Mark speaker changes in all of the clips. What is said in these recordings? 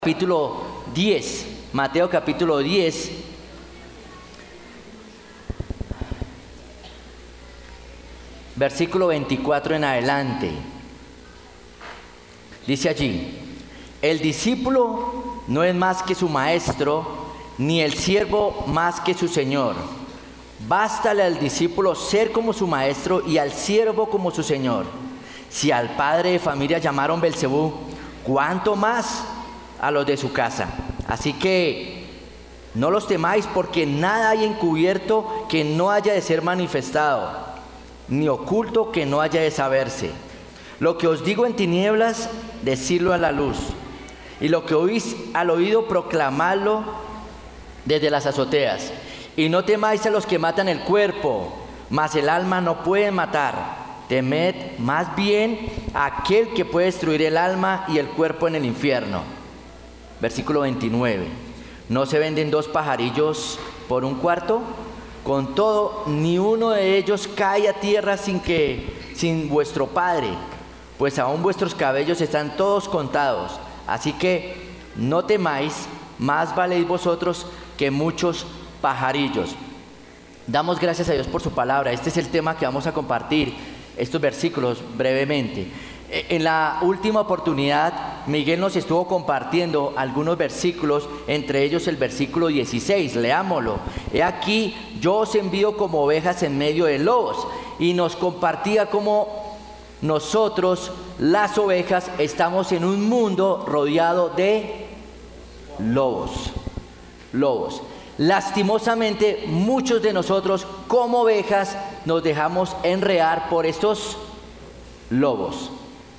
Speaker 1: Capítulo 10, Mateo capítulo 10, versículo 24 en adelante. Dice allí: el discípulo no es más que su maestro, ni el siervo más que su señor. Bástale al discípulo ser como su maestro y al siervo como su señor. Si al padre de familia llamaron Belcebú, ¿cuánto más a los de su casa? Así que no los temáis, porque nada hay encubierto que no haya de ser manifestado, ni oculto que no haya de saberse. Lo que os digo en tinieblas, decidlo a la luz, y lo que oís al oído, proclamadlo desde las azoteas. Y no temáis a los que matan el cuerpo, mas el alma no pueden matar. Temed más bien a aquel que puede destruir el alma y el cuerpo en el infierno. Versículo 29. ¿No se venden 2 pajarillos por un cuarto? Con todo, ni uno de ellos cae a tierra sin vuestro Padre, pues aún vuestros cabellos están todos contados. Así que no temáis, más valéis vosotros que muchos pajarillos. Damos gracias a Dios por su palabra. Este es el tema que vamos a compartir, estos versículos brevemente. En la última oportunidad, Miguel nos estuvo compartiendo algunos versículos, entre ellos el versículo 16, leámoslo. He aquí, yo os envío como ovejas en medio de lobos, y nos compartía cómo nosotros, las ovejas, estamos en un mundo rodeado de lobos. Lastimosamente, muchos de nosotros, como ovejas, nos dejamos enredar por estos lobos.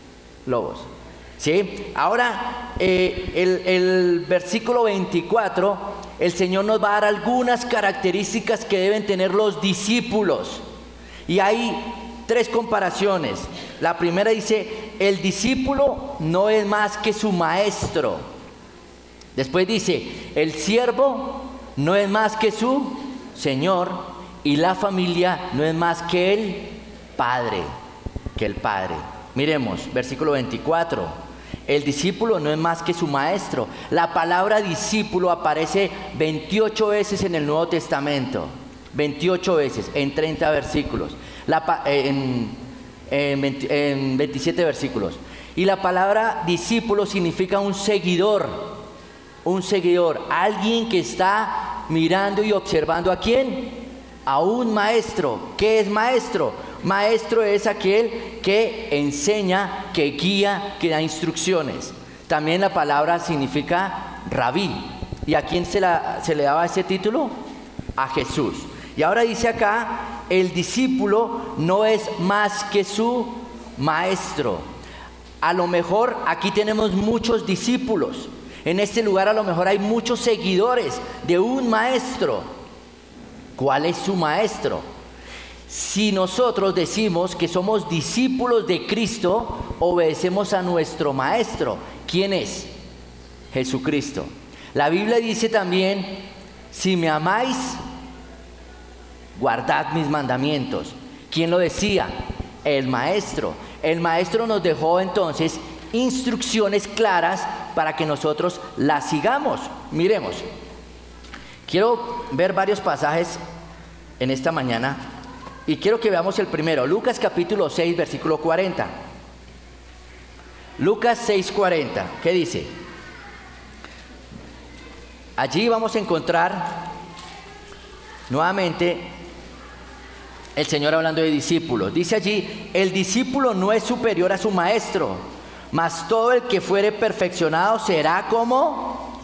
Speaker 1: ¿Sí? Ahora, el versículo 24, el Señor nos va a dar algunas características que deben tener los discípulos. Y hay 3 comparaciones. La primera dice: el discípulo no es más que su maestro. Después dice: el siervo no es más que su señor. Y la familia no es más que el padre. Miremos, versículo 24. El discípulo no es más que su maestro. La palabra discípulo aparece 28 veces en el Nuevo Testamento. 28 veces, en 30 versículos. En 27 versículos. Y la palabra discípulo significa un seguidor. Alguien que está mirando y observando ¿a quién? A un maestro. ¿Qué es maestro? Maestro es aquel que enseña, que guía, que da instrucciones. También la palabra significa rabí. ¿Y a quién se le daba ese título? A Jesús. Y ahora dice acá: el discípulo no es más que su maestro. A lo mejor aquí tenemos muchos discípulos. En este lugar a lo mejor hay muchos seguidores de un maestro. ¿Cuál es su maestro? Si nosotros decimos que somos discípulos de Cristo, obedecemos a nuestro maestro. ¿Quién es? Jesucristo. La Biblia dice también: si me amáis, guardad mis mandamientos. ¿Quién lo decía? El maestro. El maestro nos dejó entonces instrucciones claras para que nosotros las sigamos. Miremos. Quiero ver varios pasajes en esta mañana. Y quiero que veamos el primero, Lucas capítulo 6, versículo 40. Lucas 6, 40, ¿qué dice? Allí vamos a encontrar nuevamente el Señor hablando de discípulos. Dice allí: el discípulo no es superior a su maestro, mas todo el que fuere perfeccionado será como...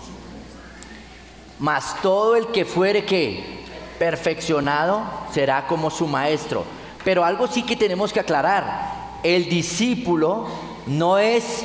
Speaker 1: Mas todo el que fuere, ¿qué? Perfeccionado será como su maestro. Pero algo sí que tenemos que aclarar: el discípulo no es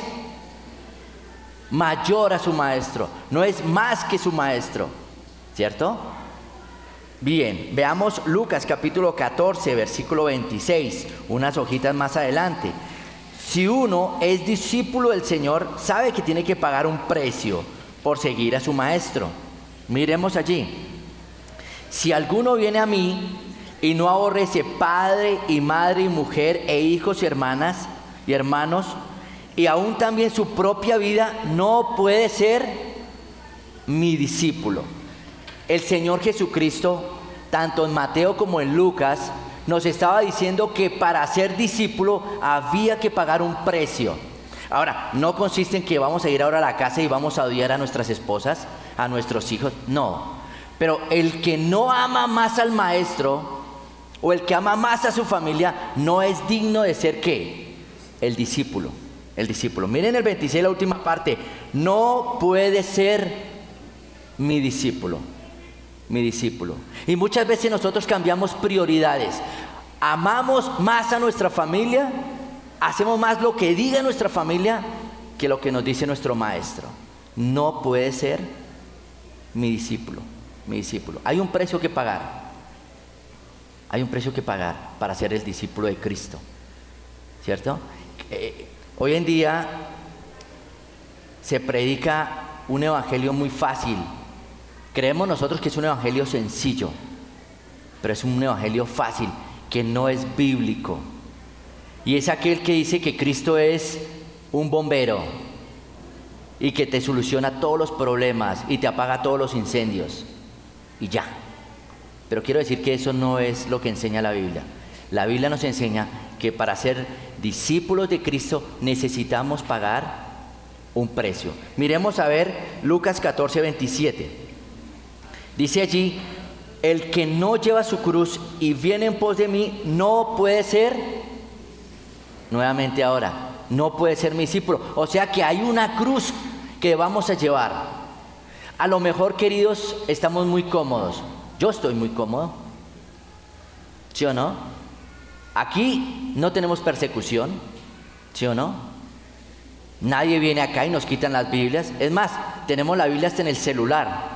Speaker 1: mayor a su maestro, no es más que su maestro, ¿cierto? Bien, veamos Lucas capítulo 14, versículo 26, unas hojitas más adelante. Si uno es discípulo del Señor, sabe que tiene que pagar un precio por seguir a su maestro. Miremos allí: si alguno viene a mí y no aborrece padre y madre y mujer e hijos y hermanas y hermanos, y aún también su propia vida, no puede ser mi discípulo. El Señor Jesucristo, tanto en Mateo como en Lucas, nos estaba diciendo que para ser discípulo había que pagar un precio. Ahora, no consiste en que vamos a ir ahora a la casa y vamos a odiar a nuestras esposas, a nuestros hijos, no. Pero el que no ama más al maestro, o el que ama más a su familia, no es digno de ser ¿qué? El discípulo. El discípulo. Miren el 26, la última parte. No puede ser mi discípulo. Mi discípulo. Y muchas veces nosotros cambiamos prioridades. Amamos más a nuestra familia, hacemos más lo que diga nuestra familia que lo que nos dice nuestro maestro. No puede ser mi discípulo. Mi discípulo. Hay un precio que pagar. Hay un precio que pagar para ser el discípulo de Cristo. ¿Cierto? Hoy en día se predica un evangelio muy fácil. Creemos nosotros que es un evangelio sencillo, pero es un evangelio fácil, que no es bíblico. Y es aquel que dice que Cristo es un bombero y que te soluciona todos los problemas y te apaga todos los incendios. Y ya. Pero quiero decir que eso no es lo que enseña la Biblia. La Biblia nos enseña que para ser discípulos de Cristo necesitamos pagar un precio. Miremos a ver Lucas 14, 27. Dice allí, el que no lleva su cruz y viene en pos de mí no puede ser, nuevamente ahora, no puede ser mi discípulo. O sea que hay una cruz que vamos a llevar. A lo mejor, queridos, estamos muy cómodos. Yo estoy muy cómodo. ¿Sí o no? Aquí no tenemos persecución. ¿Sí o no? Nadie viene acá y nos quitan las Biblias. Es más, tenemos la Biblia hasta en el celular,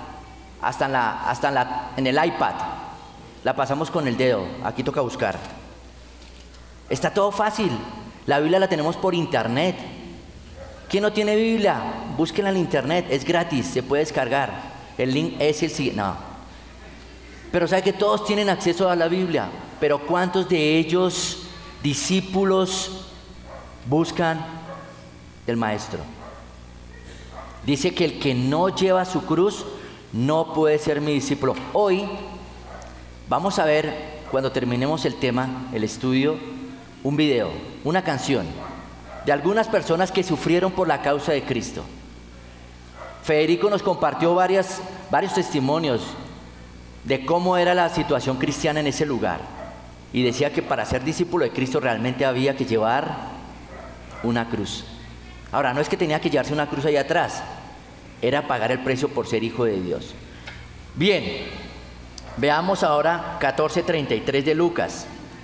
Speaker 1: en el iPad. La pasamos con el dedo. Aquí toca buscar. Está todo fácil. La Biblia la tenemos por internet. ¿Quién no tiene Biblia? Búsquenla en internet. Es gratis, se puede descargar. El link es el siguiente. No. Pero sabe que todos tienen acceso a la Biblia. Pero ¿cuántos de ellos, discípulos, buscan el maestro? Dice que el que no lleva su cruz no puede ser mi discípulo. Hoy vamos a ver, cuando terminemos el tema, el estudio, un video, una canción de algunas personas que sufrieron por la causa de Cristo. Federico nos compartió varios testimonios de cómo era la situación cristiana en ese lugar. Y decía que para ser discípulo de Cristo realmente había que llevar una cruz. Ahora, no es que tenía que llevarse una cruz allá atrás, era pagar el precio por ser hijo de Dios. Bien, veamos ahora 14:33 de Lucas.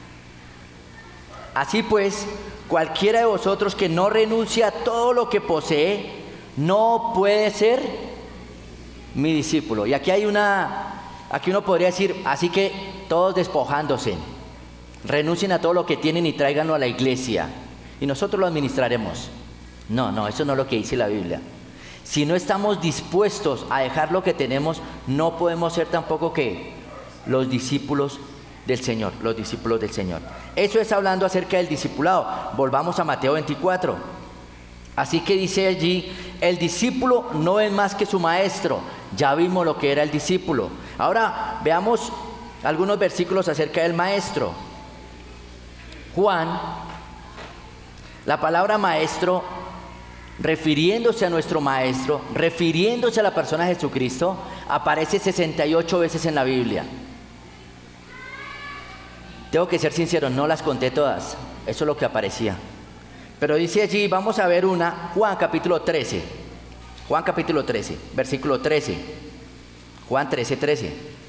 Speaker 1: Así pues, cualquiera de vosotros que no renuncie a todo lo que posee, no puede ser mi discípulo. Y aquí uno podría decir, así que todos despojándose, renuncien a todo lo que tienen y tráiganlo a la iglesia y nosotros lo administraremos. No, eso no es lo que dice la Biblia. Si no estamos dispuestos a dejar lo que tenemos, no podemos ser tampoco los discípulos del Señor, los discípulos del Señor. Eso es hablando acerca del discipulado. Volvamos a Mateo 24. Así que dice allí, el discípulo no es más que su maestro. Ya vimos lo que era el discípulo. Ahora veamos algunos versículos acerca del maestro. Juan, la palabra maestro, refiriéndose a nuestro maestro, refiriéndose a la persona de Jesucristo, aparece 68 veces en la Biblia. Tengo que ser sincero, no las conté todas, eso es lo que aparecía. Pero dice allí, vamos a ver una, Juan capítulo 13, versículo 13, Juan 13:13.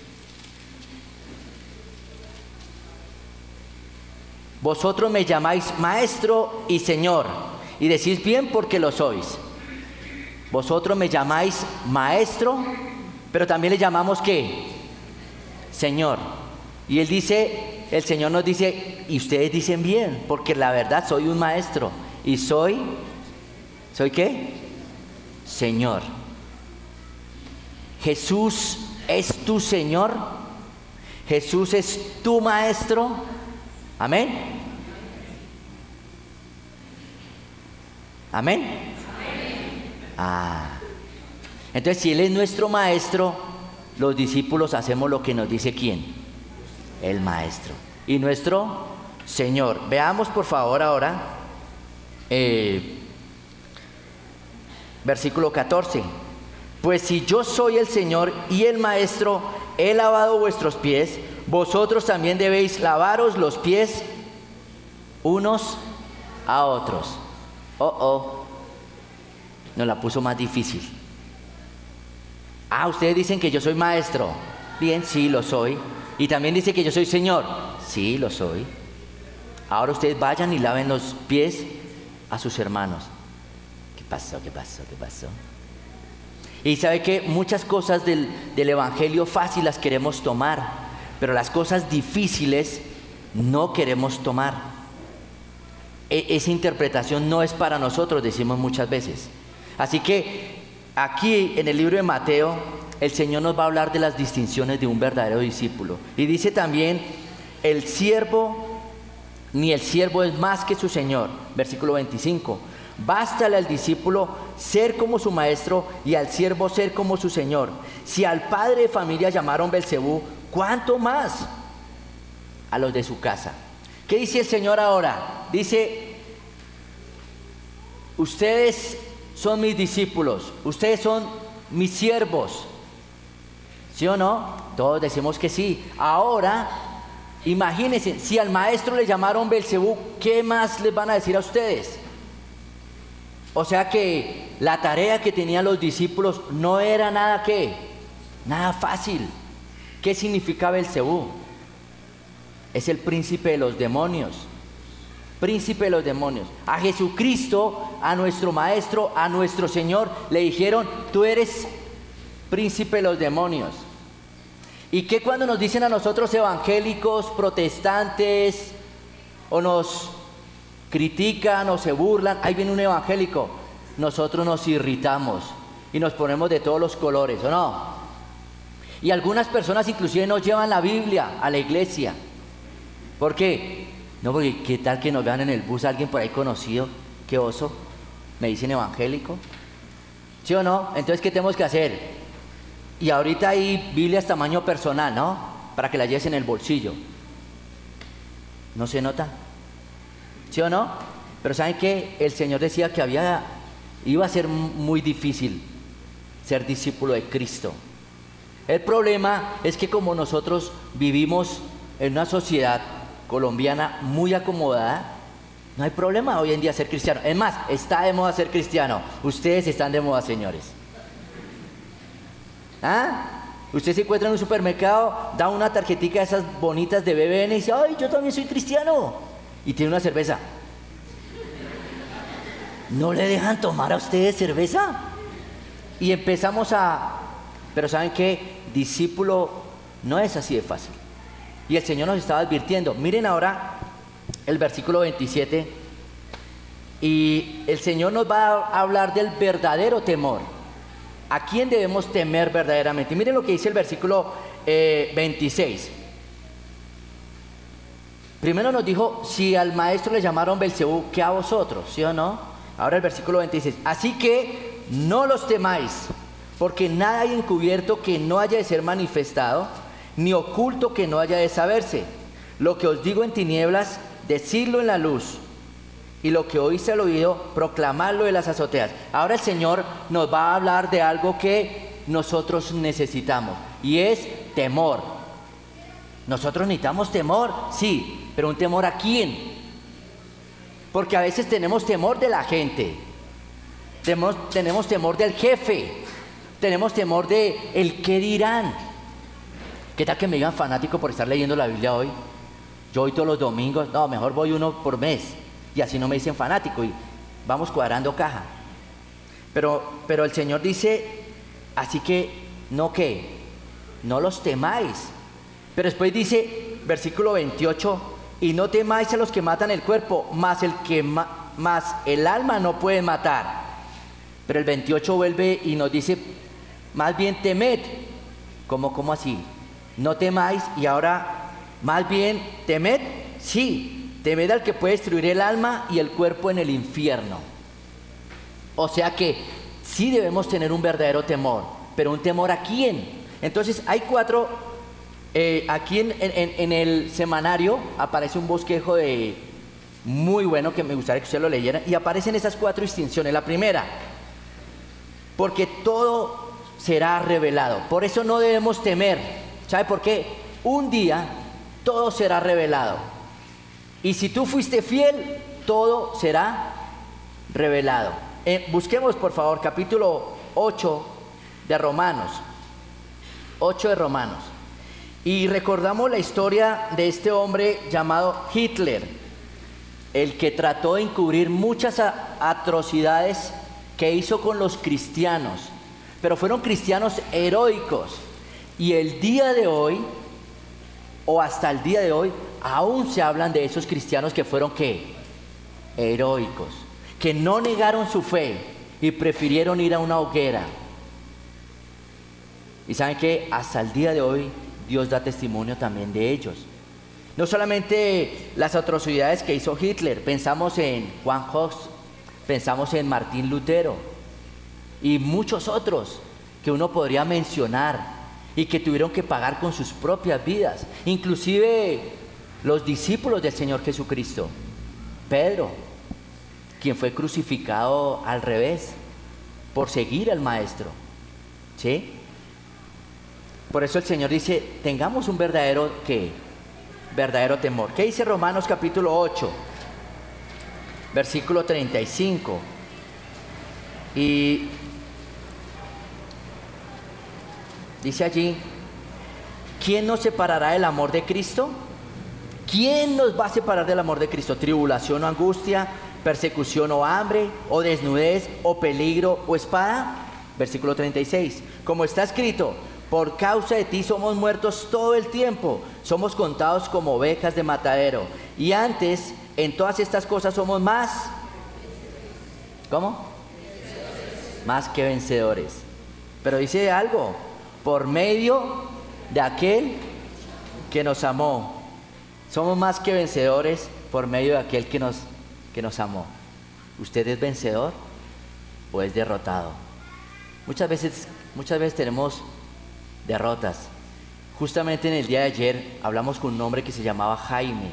Speaker 1: Vosotros me llamáis maestro y señor, y decís bien porque lo sois. Vosotros me llamáis maestro, pero también le llamamos ¿qué? Señor. Y él dice, el Señor nos dice, y ustedes dicen bien, porque la verdad soy un maestro. Y ¿soy qué? Señor. Jesús es tu Señor. Jesús es tu maestro. Amén. Amén. Entonces, si Él es nuestro maestro, los discípulos hacemos lo que nos dice ¿quién? El maestro. Y nuestro Señor. Veamos por favor ahora versículo 14. Pues si yo soy el Señor y el maestro, he lavado vuestros pies, vosotros también debéis lavaros los pies unos a otros. Nos la puso más difícil. Ustedes dicen que yo soy maestro. Bien, sí, lo soy. Y también dice que yo soy Señor. Sí, lo soy. Ahora ustedes vayan y laven los pies a sus hermanos. ¿Qué pasó? Y sabe que muchas cosas del evangelio fácil las queremos tomar, pero las cosas difíciles no queremos tomar. Esa interpretación no es para nosotros, decimos muchas veces. Así que aquí en el libro de Mateo, el Señor nos va a hablar de las distinciones de un verdadero discípulo. Y dice también, ni el siervo es más que su Señor. Versículo 25. Bástale al discípulo ser como su maestro y al siervo ser como su Señor. Si al padre de familia llamaron Belcebú, ¿cuánto más a los de su casa? ¿Qué dice el Señor ahora? Dice, ustedes son mis discípulos, ustedes son mis siervos. ¿Sí o no? Todos decimos que sí. Ahora, imagínense, si al maestro le llamaron Belcebú, ¿qué más les van a decir a ustedes? O sea que la tarea que tenían los discípulos no era nada fácil. ¿Qué significa Belcebú? Es el príncipe de los demonios. Príncipe de los demonios. A Jesucristo, a nuestro maestro, a nuestro Señor, le dijeron, tú eres príncipe de los demonios. ¿Y qué cuando nos dicen a nosotros evangélicos, protestantes, o nos critican o se burlan? Ahí viene un evangélico. Nosotros nos irritamos y nos ponemos de todos los colores, ¿o no? Y algunas personas inclusive nos llevan la Biblia a la iglesia. ¿Por qué? No, porque qué tal que nos vean en el bus alguien por ahí conocido, qué oso, me dicen evangélico. ¿Sí o no? Entonces, ¿qué tenemos que hacer? Y ahorita hay Biblias tamaño personal, ¿no? Para que la lleves en el bolsillo. ¿No se nota? ¿Sí o no? Pero ¿saben qué? El Señor decía que iba a ser muy difícil ser discípulo de Cristo. El problema es que como nosotros vivimos en una sociedad colombiana muy acomodada, no hay problema hoy en día ser cristiano. Es más, está de moda ser cristiano. Ustedes están de moda, señores. Usted se encuentra en un supermercado, da una tarjetita de esas bonitas de BBN y dice, ¡ay, yo también soy cristiano! Y tiene una cerveza. ¿No le dejan tomar a ustedes cerveza? Y empezamos Pero ¿saben qué? Discípulo no es así de fácil. Y el Señor nos estaba advirtiendo. Miren ahora el versículo 27. Y el Señor nos va a hablar del verdadero temor. ¿A quién debemos temer verdaderamente? Miren lo que dice el versículo 26. Primero nos dijo, si al maestro le llamaron Belcebú, ¿qué a vosotros? ¿Sí o no? Ahora el versículo 26. Así que no los temáis, porque nada hay encubierto que no haya de ser manifestado, ni oculto que no haya de saberse. Lo que os digo en tinieblas, decidlo en la luz, y lo que oíste al oído, proclamadlo de las azoteas. Ahora el Señor nos va a hablar de algo que nosotros necesitamos, y es temor. Nosotros necesitamos temor, sí, pero ¿un temor a quién? Porque a veces tenemos temor de la gente, tenemos temor del jefe, tenemos temor de el qué dirán. ¿Qué tal que me digan fanático por estar leyendo la Biblia hoy? Yo voy todos los domingos, no, mejor voy uno por mes, y así no me dicen fanático, y vamos cuadrando caja. Pero el Señor dice, así que, no los temáis. Pero después dice, versículo 28, y no temáis a los que matan el cuerpo, mas el alma no puede matar. Pero el 28 vuelve y nos dice, más bien temed. ¿Cómo así? No temáis, y ahora, más bien temed, sí, temed al que puede destruir el alma y el cuerpo en el infierno. O sea que sí debemos tener un verdadero temor, pero ¿un temor a quién? Entonces hay cuatro, aquí en el semanario aparece un bosquejo muy bueno que me gustaría que usted lo leyera, y aparecen esas cuatro distinciones. La primera, porque todo será revelado, por eso no debemos temer. ¿Sabe por qué? Un día todo será revelado, y si tú fuiste fiel, todo será revelado. Busquemos por favor capítulo 8 de Romanos, 8 de Romanos, y recordamos la historia de este hombre llamado Hitler, el que trató de encubrir muchas atrocidades que hizo con los cristianos, pero fueron cristianos heroicos, y el día de hoy, o hasta el día de hoy, aún se hablan de esos cristianos que fueron ¿qué? Heroicos, que no negaron su fe y prefirieron ir a una hoguera. Y saben que hasta el día de hoy Dios da testimonio también de ellos. No solamente las atrocidades que hizo Hitler, pensamos en Juan Hus, pensamos en Martín Lutero y muchos otros que uno podría mencionar y que tuvieron que pagar con sus propias vidas, inclusive los discípulos del Señor Jesucristo. Pedro, quien fue crucificado al revés por seguir al Maestro, ¿sí? Por eso el Señor dice, tengamos un verdadero temor. ¿Qué dice Romanos capítulo 8, versículo 35? Y dice allí, ¿quién nos separará del amor de Cristo? ¿Quién nos va a separar del amor de Cristo? ¿Tribulación o angustia, persecución o hambre, o desnudez, o peligro, o espada? Versículo 36. Como está escrito, por causa de ti somos muertos todo el tiempo, somos contados como ovejas de matadero. Y antes, en todas estas cosas somos más... ¿Cómo? Más que vencedores. Pero dice algo, por medio de aquel que nos amó. Somos más que vencedores por medio de aquel que nos amó. ¿Usted es vencedor o es derrotado? Muchas veces tenemos derrotas. Justamente en el día de ayer hablamos con un hombre que se llamaba Jaime.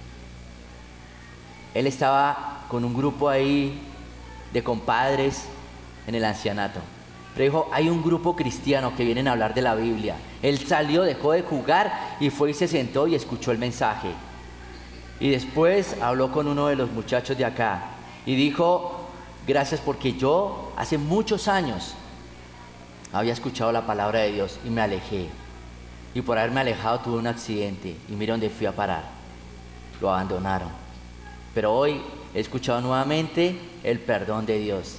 Speaker 1: Él estaba con un grupo ahí de compadres en el ancianato. Pero dijo, hay un grupo cristiano que vienen a hablar de la Biblia. Él salió, dejó de jugar y fue y se sentó y escuchó el mensaje. Y después habló con uno de los muchachos de acá y dijo, gracias, porque yo hace muchos años había escuchado la palabra de Dios y me alejé. Y por haberme alejado tuve un accidente y mira dónde fui a parar. Lo abandonaron. Pero hoy he escuchado nuevamente el perdón de Dios.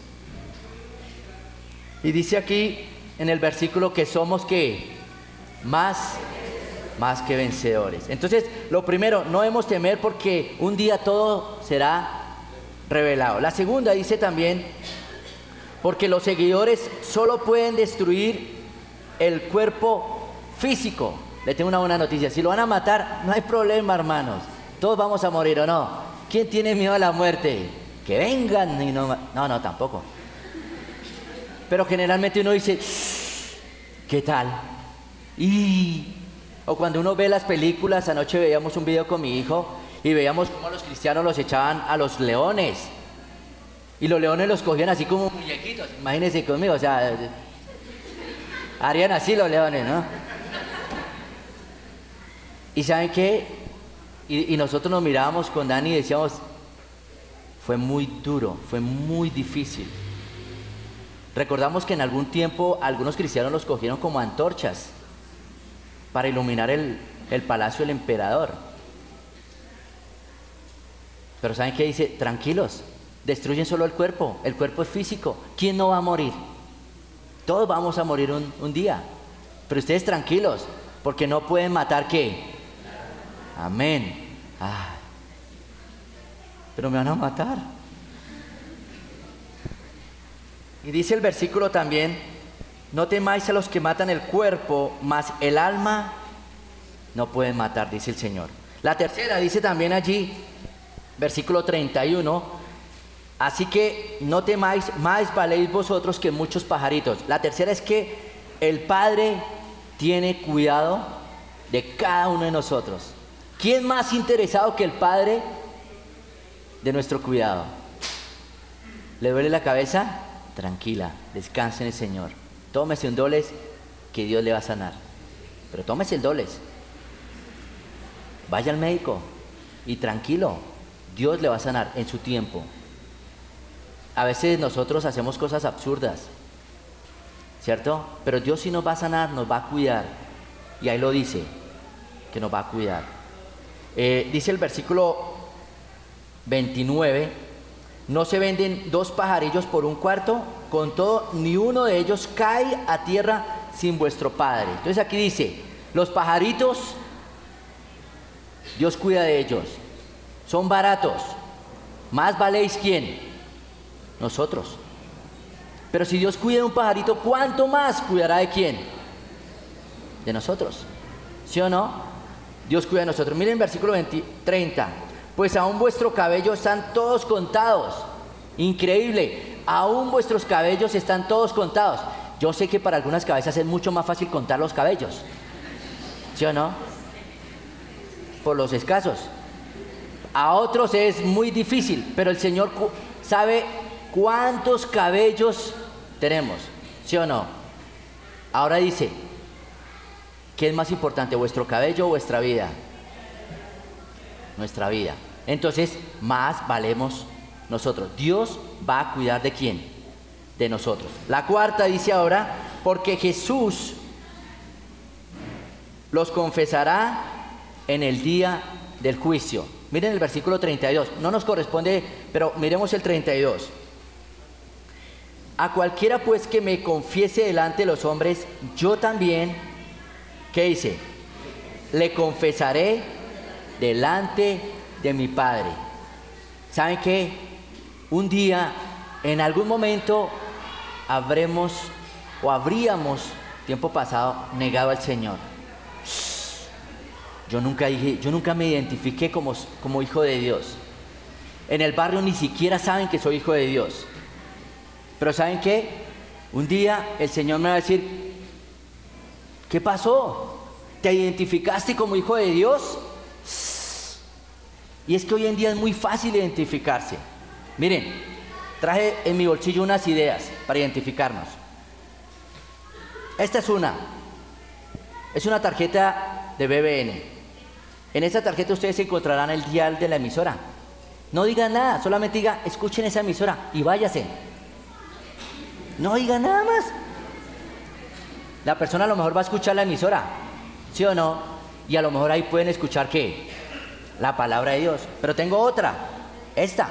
Speaker 1: Y dice aquí en el versículo que somos ¿qué? Más que vencedores. Entonces, lo primero, no debemos temer porque un día todo será revelado. La segunda dice también, porque los seguidores solo pueden destruir el cuerpo físico. Le tengo una buena noticia, si lo van a matar, no hay problema, hermanos. Todos vamos a morir, ¿o no? ¿Quién tiene miedo a la muerte? Que vengan y no, tampoco. Pero generalmente uno dice, ¿qué tal? O cuando uno ve las películas, anoche veíamos un video con mi hijo y veíamos cómo los cristianos los echaban a los leones. Y los leones los cogían así como muñequitos. Imagínense conmigo, o sea, harían así los leones, ¿no? ¿Y saben qué? Y nosotros nos mirábamos con Dani y decíamos, fue muy duro, fue muy difícil. Recordamos que en algún tiempo algunos cristianos los cogieron como antorchas para iluminar el palacio del emperador. Pero ¿saben qué dice? Tranquilos, destruyen solo el cuerpo es físico. ¿Quién no va a morir? Todos vamos a morir un día. Pero ustedes tranquilos, porque no pueden matar ¿qué? Amén. Pero me van a matar. Y dice el versículo también, no temáis a los que matan el cuerpo, mas el alma no pueden matar, dice el Señor. La tercera dice también allí, versículo 31, Así que no temáis, más valéis vosotros que muchos pajaritos. La tercera es que el Padre tiene cuidado de cada uno de nosotros. ¿Quién más interesado que el Padre de nuestro cuidado? ¿Le duele la cabeza? Tranquila, descanse en el Señor. Tómese un Dolex que Dios le va a sanar. Pero tómese el Dolex. Vaya al médico y tranquilo, Dios le va a sanar en su tiempo. A veces nosotros hacemos cosas absurdas, ¿cierto? Pero Dios sí nos va a sanar, nos va a cuidar. Y ahí lo dice, que nos va a cuidar. Dice el versículo 29, no se venden 2 pajarillos por un cuarto, con todo, ni uno de ellos cae a tierra sin vuestro Padre. Entonces aquí dice, los pajaritos, Dios cuida de ellos, son baratos, más valéis ¿quién? Nosotros. Pero si Dios cuida de un pajarito, ¿cuánto más cuidará de quién? De nosotros. ¿Sí o no? Dios cuida de nosotros. Miren el versículo 30. Pues aún vuestro cabello están todos contados. Increíble. Aún vuestros cabellos están todos contados. Yo sé que para algunas cabezas es mucho más fácil contar los cabellos. ¿Sí o no? Por los escasos. A otros es muy difícil, pero el Señor sabe cuántos cabellos tenemos, ¿sí o no? Ahora dice, ¿qué es más importante, vuestro cabello o vuestra vida? Nuestra vida. Entonces, más valemos nosotros. Dios va a cuidar de quién? De nosotros. La cuarta dice ahora, porque Jesús los confesará en el día del juicio. Miren el versículo 32, no nos corresponde, pero miremos el 32. A cualquiera pues que me confiese delante de los hombres, yo también, ¿qué dice? Le confesaré delante de mi Padre. ¿Saben qué? Un día, en algún momento, habríamos, tiempo pasado, negado al Señor. Yo nunca me identifiqué como hijo de Dios. En el barrio ni siquiera saben que soy hijo de Dios. Pero ¿saben qué? Un día el Señor me va a decir, ¿qué pasó? ¿Te identificaste como hijo de Dios? Y es que hoy en día es muy fácil identificarse. Miren, traje en mi bolsillo unas ideas para identificarnos. Esta es una tarjeta de BBN. En esa tarjeta ustedes encontrarán el dial de la emisora. No digan nada, solamente diga, escuchen esa emisora y váyase. No digan nada más. La persona a lo mejor va a escuchar la emisora, ¿sí o no? Y a lo mejor ahí pueden escuchar ¿qué? La palabra de Dios. Pero tengo otra, esta.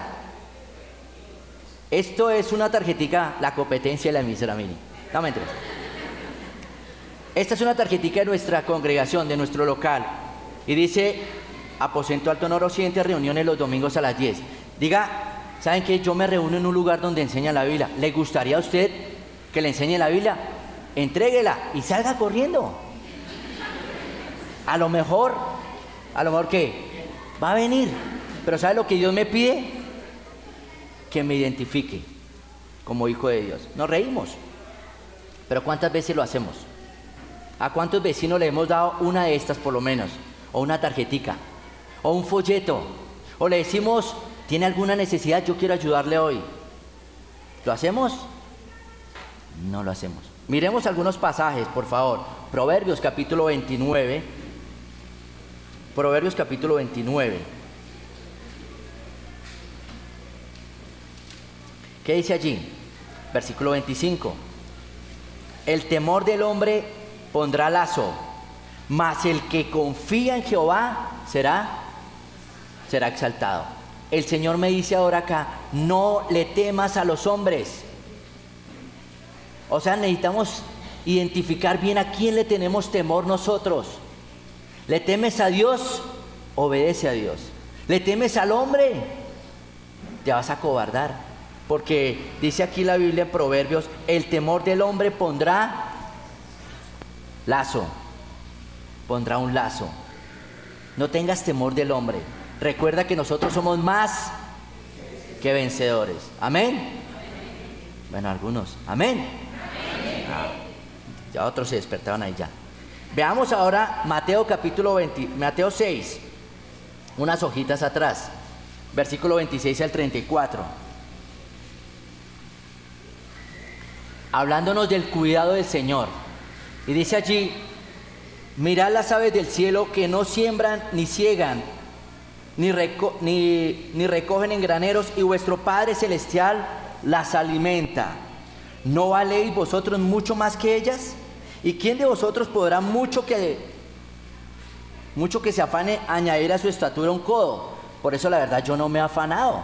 Speaker 1: Esto es una tarjetica, la competencia de la emisora, miren. No me interesa. Esta es una tarjetica de nuestra congregación, de nuestro local. Y dice, aposento alto noroccidente, reuniones los domingos a las 10. Diga, ¿saben qué? Yo me reúno en un lugar donde enseña la Biblia. ¿Le gustaría a usted que le enseñe la Biblia? Entréguela y salga corriendo. A lo mejor ¿qué? Va a venir. Pero ¿sabe lo que Dios me pide? Que me identifique como hijo de Dios. Nos reímos. Pero ¿cuántas veces lo hacemos? ¿A cuántos vecinos le hemos dado una de estas por lo menos? O una tarjetica, o un folleto, o le decimos, ¿tiene alguna necesidad? Yo quiero ayudarle hoy. ¿Lo hacemos? No lo hacemos. Miremos algunos pasajes, por favor. Proverbios capítulo 29. Proverbios capítulo 29. ¿Qué dice allí? Versículo 25. El temor del hombre pondrá lazo, mas el que confía en Jehová será exaltado. El Señor me dice ahora acá, no le temas a los hombres. O sea, necesitamos identificar bien a quién le tenemos temor nosotros. ¿Le temes a Dios? Obedece a Dios. ¿Le temes al hombre? Te vas a acobardar. Porque dice aquí la Biblia en Proverbios, el temor del hombre pondrá lazo. Pondrá un lazo. No tengas temor del hombre. Recuerda que nosotros somos más que vencedores. Amén. Bueno, algunos. Amén. Ah, ya otros se despertaron ahí ya. Veamos ahora Mateo capítulo 20, Mateo 6, unas hojitas atrás, versículo 26 al 34. Hablándonos del cuidado del Señor. Y dice allí: mirad las aves del cielo, que no siembran ni ciegan, ni recogen en graneros, y vuestro Padre Celestial las alimenta. ¿No valéis vosotros mucho más que ellas? ¿Y quién de vosotros podrá mucho que se afane añadir a su estatura un codo? Por eso la verdad yo no me he afanado.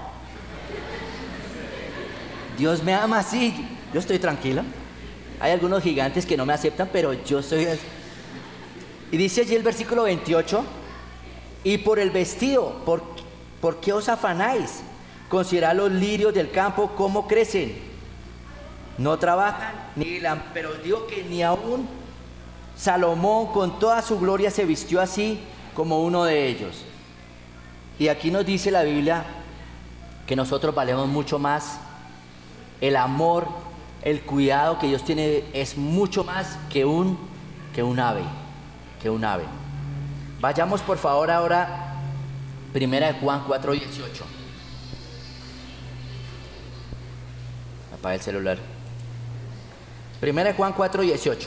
Speaker 1: Dios me ama así. Yo estoy tranquilo. Hay algunos gigantes que no me aceptan, pero yo estoy... Y dice allí el versículo 28: y por el vestido, ¿por qué os afanáis? Considerad los lirios del campo, cómo crecen. No trabajan ni hilan, pero os digo que ni aún Salomón con toda su gloria se vistió así como uno de ellos. Y aquí nos dice la Biblia que nosotros valemos mucho más. El amor, el cuidado que Dios tiene es mucho más que un ave. Vayamos por favor ahora, primera de Juan 4:18. Apaga el celular. Primera de Juan 4:18.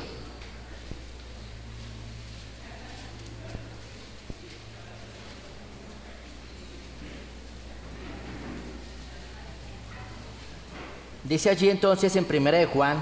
Speaker 1: Dice allí entonces en primera de Juan: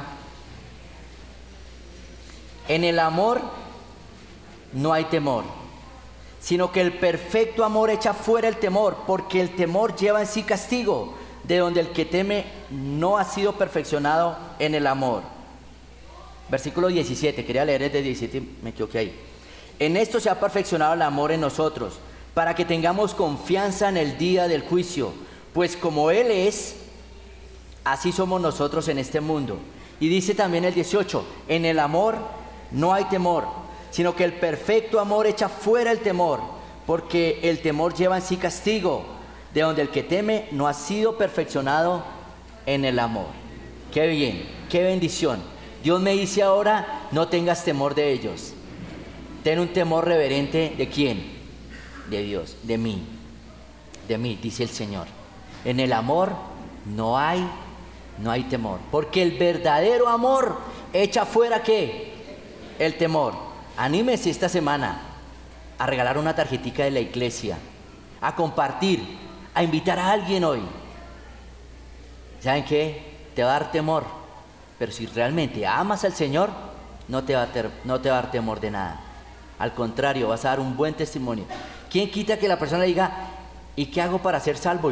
Speaker 1: en el amor no hay temor, sino que el perfecto amor echa fuera el temor, porque el temor lleva en sí castigo, de donde el que teme no ha sido perfeccionado en el amor. Versículo 17, quería leer desde 17, me equivoqué ahí. En esto se ha perfeccionado el amor en nosotros, para que tengamos confianza en el día del juicio, pues como Él es, así somos nosotros en este mundo. Y dice también el 18: en el amor no hay temor, sino que el perfecto amor echa fuera el temor, porque el temor lleva en sí castigo, de donde el que teme no ha sido perfeccionado en el amor. Qué bien, qué bendición. Dios me dice ahora: no tengas temor de ellos. Ten un temor reverente. ¿De quién? De Dios, de mí, dice el Señor. En el amor no hay temor, porque el verdadero amor echa fuera ¿qué? El temor. Anímese esta semana a regalar una tarjetica de la iglesia, a compartir, a invitar a alguien hoy. ¿Saben qué? Te va a dar temor, pero si realmente amas al Señor, no te va a dar temor de nada. Al contrario, vas a dar un buen testimonio. ¿Quién quita que la persona diga: ¿y qué hago para ser salvo?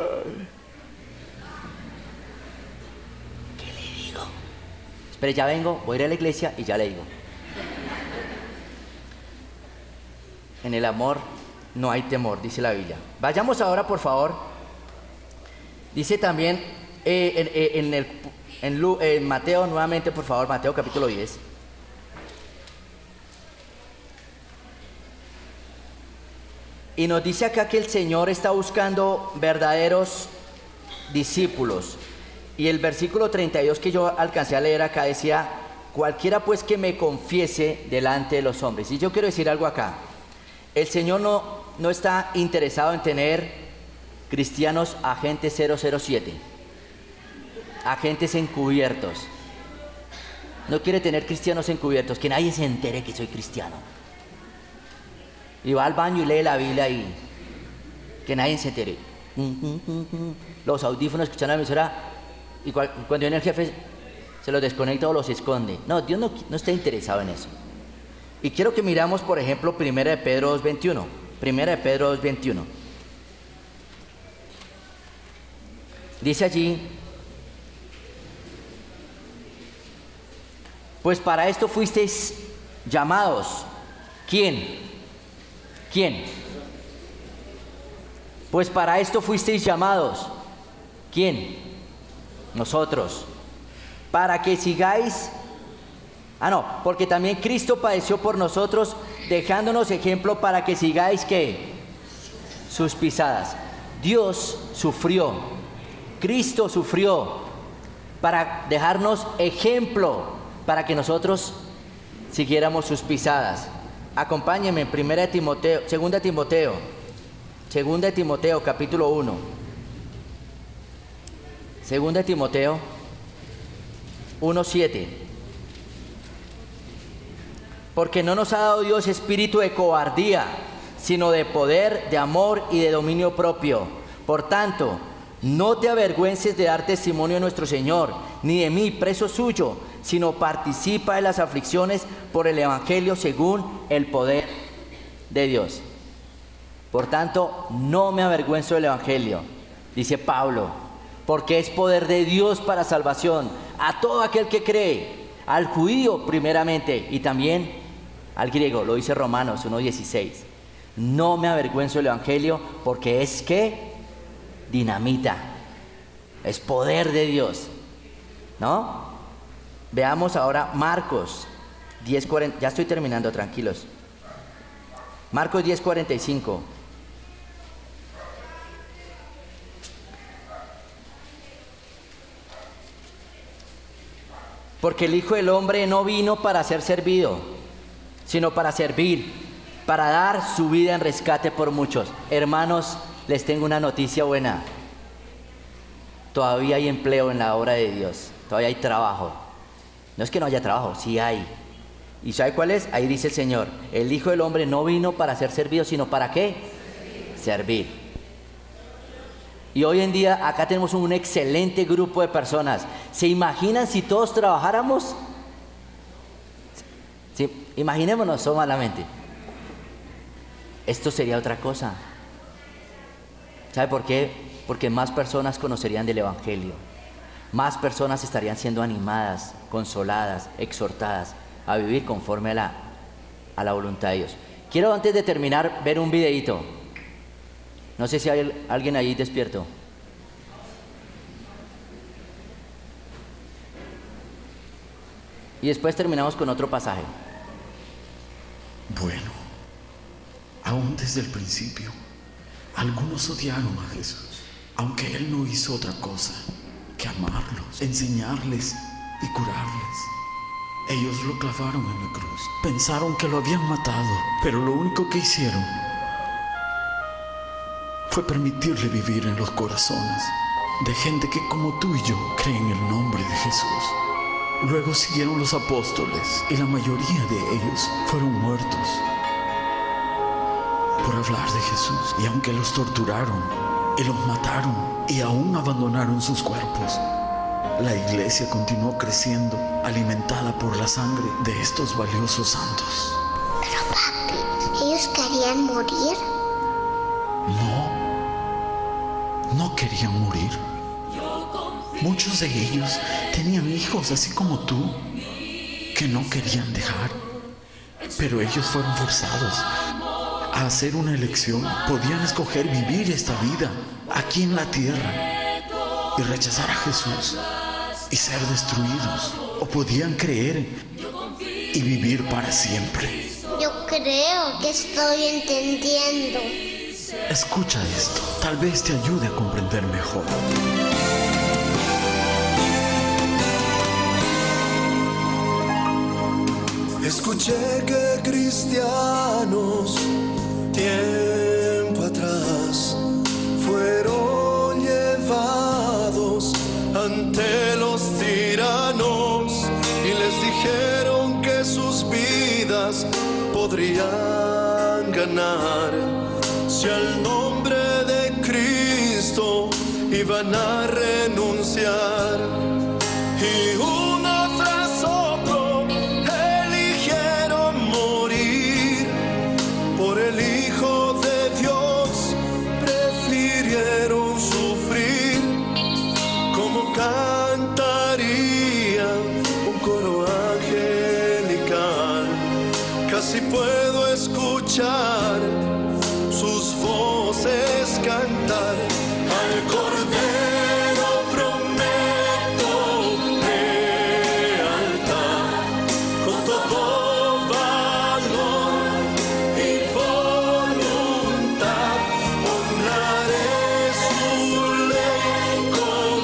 Speaker 1: Espere, ya vengo, voy a ir a la iglesia y ya le digo. En el amor no hay temor, dice la Biblia. Vayamos ahora, por favor. Dice también en Mateo, nuevamente, por favor, Mateo capítulo 10. Y nos dice acá que el Señor está buscando verdaderos discípulos. Y el versículo 32 que yo alcancé a leer acá decía: cualquiera pues que me confiese delante de los hombres. Y yo quiero decir algo acá. El Señor no está interesado en tener cristianos agentes 007, agentes encubiertos. No quiere tener cristianos encubiertos, que nadie se entere que soy cristiano. Y va al baño y lee la Biblia y que nadie se entere. Los audífonos escuchando la emisora, y cuando viene el jefe se los desconecta o los esconde. No, Dios no está interesado en eso. Y quiero que miramos, por ejemplo, Primera de Pedro 2:21. Primera de Pedro 2:21. Dice allí: pues para esto fuisteis llamados. ¿Quién? Pues para esto fuisteis llamados. ¿Quién? Nosotros. Para que sigáis... porque también Cristo padeció por nosotros, dejándonos ejemplo para que sigáis ¿qué? Sus pisadas. Dios sufrió Cristo sufrió para dejarnos ejemplo, para que nosotros siguiéramos sus pisadas. Acompáñenme en 2 Timoteo capítulo 1. 2 Timoteo 1:7. Porque no nos ha dado Dios espíritu de cobardía, sino de poder, de amor y de dominio propio. Por tanto, no te avergüences de dar testimonio de nuestro Señor, ni de mí, preso suyo, sino participa de las aflicciones por el Evangelio según el poder de Dios. Por tanto, no me avergüenzo del Evangelio, dice Pablo, porque es poder de Dios para salvación a todo aquel que cree, al judío primeramente y también al griego, lo dice Romanos 1:16. No me avergüenzo del Evangelio porque es que dinamita, es poder de Dios, ¿no? Veamos ahora Marcos 10:40, ya estoy terminando, tranquilos. Marcos 10:45. Porque el Hijo del Hombre no vino para ser servido, sino para servir, para dar su vida en rescate por muchos. Hermanos, les tengo una noticia buena. Todavía hay empleo en la obra de Dios, todavía hay trabajo. No es que no haya trabajo, sí hay. ¿Y sabe cuál es? Ahí dice el Señor, el Hijo del Hombre no vino para ser servido, sino ¿para qué? Servir. Y hoy en día acá tenemos un excelente grupo de personas. ¿Se imaginan si todos trabajáramos? Sí, imaginémonos solamente. Esto sería otra cosa. ¿Sabe por qué? Porque más personas conocerían del Evangelio. Más personas estarían siendo animadas, consoladas, exhortadas a vivir conforme a la voluntad de Dios. Quiero antes de terminar ver un videíto. No sé si hay alguien ahí despierto. Y después terminamos con otro pasaje.
Speaker 2: Bueno, aún desde el principio, algunos odiaron a Jesús, aunque Él no hizo otra cosa que amarlos, enseñarles y curarles. Ellos lo clavaron en la cruz, pensaron que lo habían matado, pero lo único que hicieron fue permitirle vivir en los corazones de gente que como tú y yo creen en el nombre de Jesús. Luego siguieron los apóstoles y la mayoría de ellos fueron muertos por hablar de Jesús. Y aunque los torturaron y los mataron y aún abandonaron sus cuerpos, la iglesia continuó creciendo, alimentada por la sangre de estos valiosos santos.
Speaker 3: Pero papi, ¿ellos querían morir?
Speaker 2: No querían morir. Muchos de ellos tenían hijos así como tú, que no querían dejar. Pero ellos fueron forzados a hacer una elección. Podían escoger vivir esta vida aquí en la tierra y rechazar a Jesús y ser destruidos, o podían creer y vivir para siempre.
Speaker 3: Yo creo que estoy entendiendo.
Speaker 2: Escucha esto, tal vez te ayude a comprender mejor.
Speaker 4: Escuché que cristianos tiempo atrás fueron llevados ante los tiranos y les dijeron que sus vidas podrían ganar si al nombre de Cristo iban a renunciar. Y uno tras otro eligieron morir por el Hijo de Dios, prefirieron sufrir. Como cantaría un coro angelical, casi puedo escuchar sus voces cantar. Al Cordero prometo lealtad, con todo valor y voluntad honraré su ley con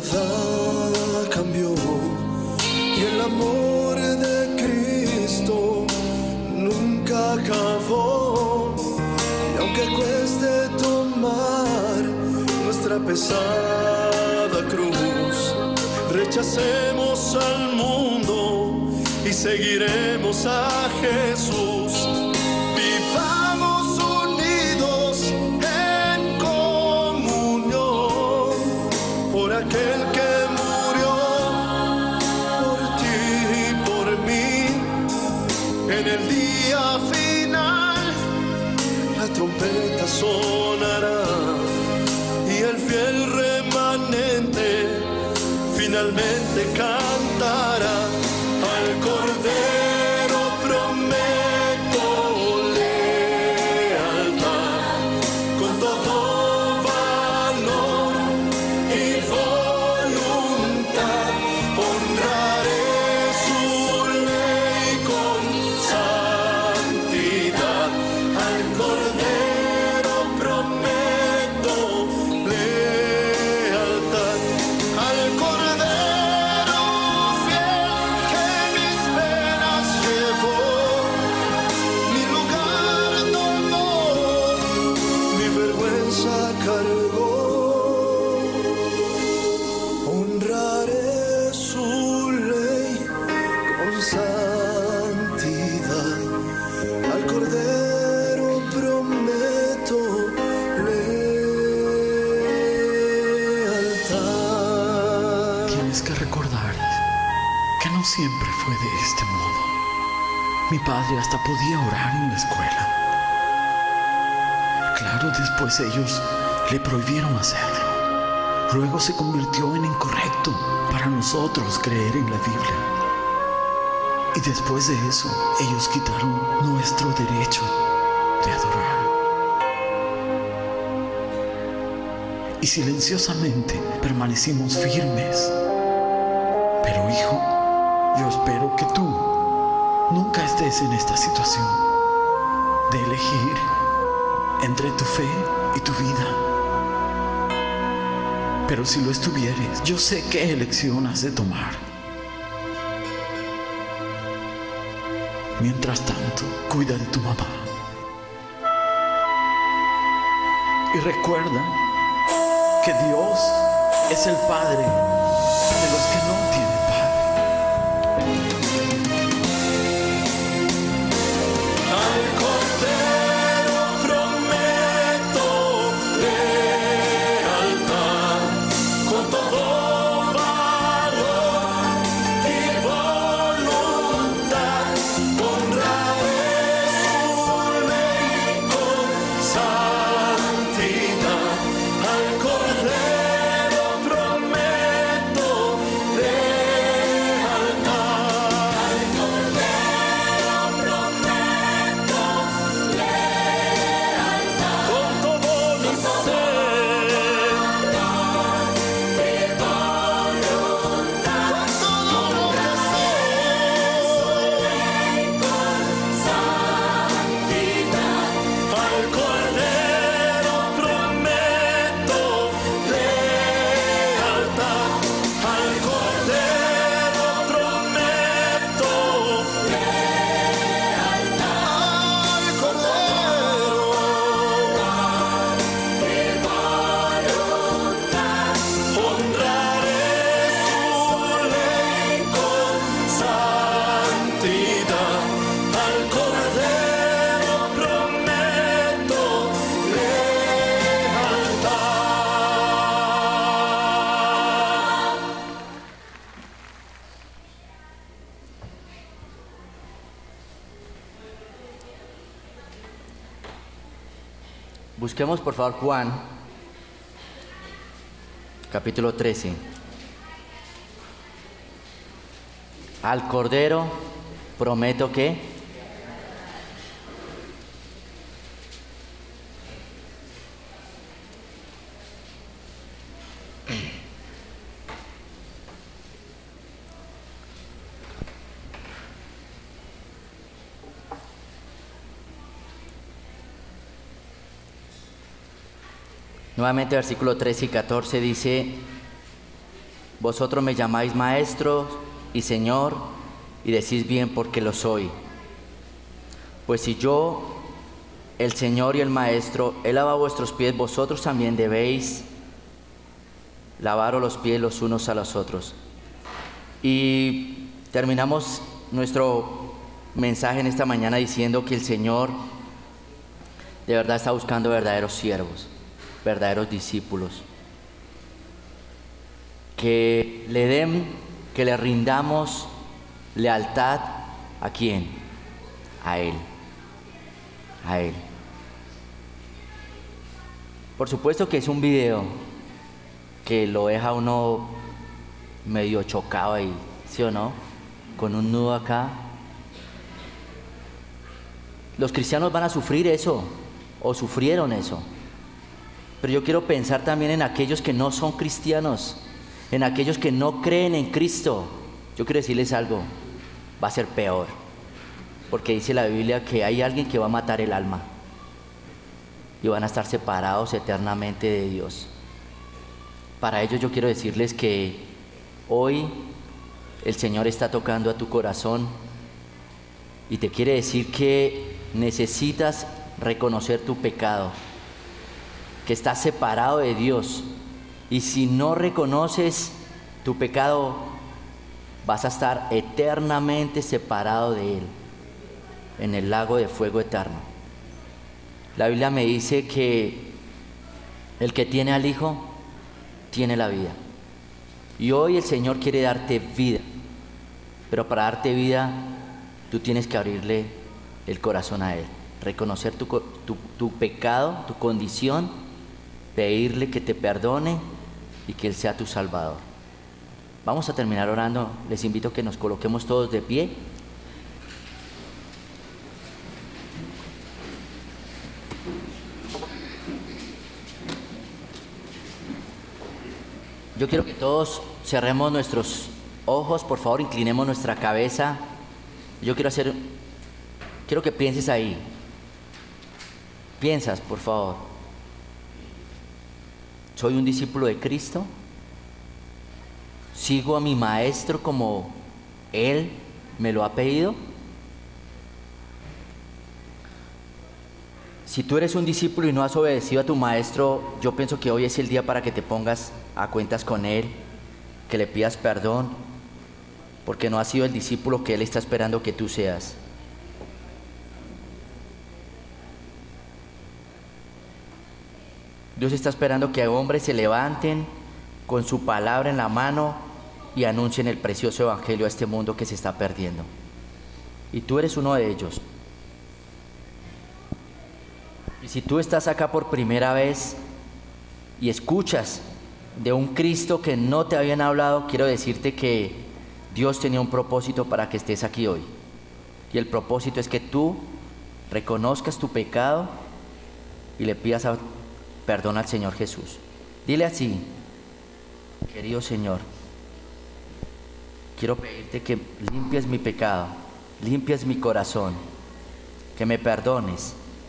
Speaker 4: nada cambió y el amor de Cristo nunca acabó. Y aunque cueste tomar nuestra pesada cruz, rechacemos al mundo y seguiremos a Jesús. Vivamos unidos en comunión por aquel que murió por ti y por mí. En el día final la trompeta sonará y el fiel remanente finalmente cantará. Al Cordero prometo lealtad, con todo valor y voluntad. Honraré su ley con santidad. Al Cordero prometo lealtad. Al Cordero fiel que mis penas llevó, mi lugar tomó, mi vergüenza cargó. Honraré su ley con santidad. Al Cordero prometo lealtad.
Speaker 2: Tienes que recordar que no siempre fue de este modo. Mi padre hasta podía orar en la escuela. Claro, después ellos le prohibieron hacerlo. Luego se convirtió en incorrecto para nosotros creer en la Biblia. Y después de eso, ellos quitaron nuestro derecho de adorar. Y silenciosamente permanecimos firmes. Pero hijo, yo espero que tú nunca estés en esta situación de elegir entre tu fe y tu vida. Pero si lo estuvieres, yo sé qué elección has de tomar. Mientras tanto, cuida de tu mamá. Y recuerda que Dios es el Padre de los que no tienen padre.
Speaker 4: Al Cordero prometo lealtad, con todo valor y voluntad. Honraré su ley con santidad. Al Cordero prometo lealtad. Al Cordero prometo lealtad. Con todo mi ser, con todo mi al Cordero prometo lealtad. Al Cordero prometo lealtad. Al Cordero honraré su ley con santidad. Al Cordero prometo lealtad.
Speaker 1: Busquemos por favor Juan, capítulo 13. Al Cordero prometo que nuevamente versículo 13 y 14 dice: Vosotros me llamáis maestro y Señor, y decís bien porque lo soy. Pues si yo, el Señor y el Maestro, he lavado vuestros pies, vosotros también debéis lavaros los pies los unos a los otros. Y terminamos nuestro mensaje en esta mañana diciendo que el Señor de verdad está buscando verdaderos siervos, verdaderos discípulos, que le rindamos lealtad. ¿A quién? A Él. A Él. Por supuesto que es un video que lo deja uno medio chocado ahí, ¿sí o no? Con un nudo acá. Los cristianos van a sufrir eso, o sufrieron eso. Pero yo quiero pensar también en aquellos que no son cristianos, en aquellos que no creen en Cristo. Yo quiero decirles algo, va a ser peor, porque dice la Biblia que hay alguien que va a matar el alma y van a estar separados eternamente de Dios. Para ellos yo quiero decirles que hoy el Señor está tocando a tu corazón y te quiere decir que necesitas reconocer tu pecado, que estás separado de Dios, y si no reconoces tu pecado vas a estar eternamente separado de Él en el lago de fuego eterno. La Biblia me dice que el que tiene al Hijo tiene la vida, y hoy el Señor quiere darte vida, pero para darte vida tú tienes que abrirle el corazón a Él, reconocer tu pecado, tu condición, pedirle que te perdone y que Él sea tu Salvador. Vamos a terminar orando. Les invito a que nos coloquemos todos de pie. Yo quiero que todos cerremos nuestros ojos, por favor, inclinemos nuestra cabeza. Quiero que pienses ahí. Piensas, por favor. ¿Soy un discípulo de Cristo? ¿Sigo a mi Maestro como Él me lo ha pedido? Si tú eres un discípulo y no has obedecido a tu Maestro, yo pienso que hoy es el día para que te pongas a cuentas con Él, que le pidas perdón, porque no has sido el discípulo que Él está esperando que tú seas. Dios está esperando que hombres se levanten con su palabra en la mano y anuncien el precioso evangelio a este mundo que se está perdiendo. Y tú eres uno de ellos. Y si tú estás acá por primera vez y escuchas de un Cristo que no te habían hablado, quiero decirte que Dios tenía un propósito para que estés aquí hoy. Y el propósito es que tú reconozcas tu pecado y le pidas perdón al Señor Jesús. Dile así: querido Señor, quiero pedirte que limpies mi pecado, limpies mi corazón, que me perdones,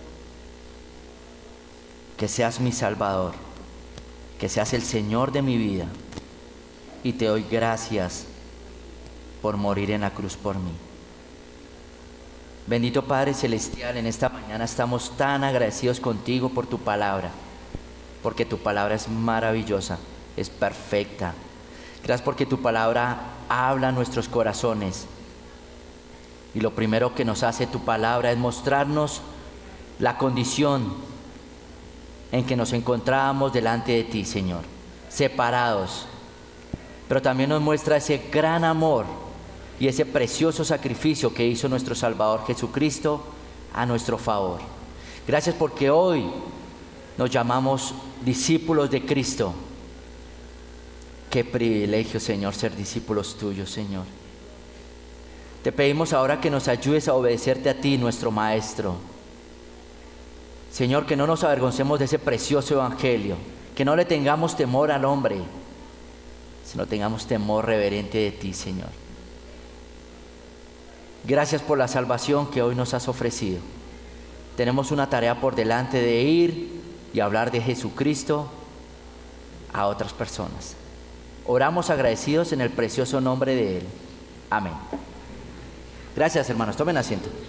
Speaker 1: que seas mi Salvador, que seas el Señor de mi vida, y te doy gracias por morir en la cruz por mí. Bendito Padre Celestial, en esta mañana estamos tan agradecidos contigo por tu palabra, porque tu palabra es maravillosa, es perfecta. Gracias porque tu palabra habla a nuestros corazones, y lo primero que nos hace tu palabra es mostrarnos la condición en que nos encontrábamos delante de ti, Señor, separados, pero también nos muestra ese gran amor y ese precioso sacrificio que hizo nuestro Salvador Jesucristo a nuestro favor. Gracias porque hoy nos llamamos discípulos de Cristo. Qué privilegio, Señor, ser discípulos tuyos, Señor. Te pedimos ahora que nos ayudes a obedecerte a ti, nuestro Maestro. Señor, que no nos avergoncemos de ese precioso evangelio, que no le tengamos temor al hombre, sino tengamos temor reverente de ti, Señor. Gracias por la salvación que hoy nos has ofrecido. Tenemos una tarea por delante de ir y hablar de Jesucristo a otras personas. Oramos agradecidos en el precioso nombre de Él. Amén. Gracias, hermanos. Tomen asiento.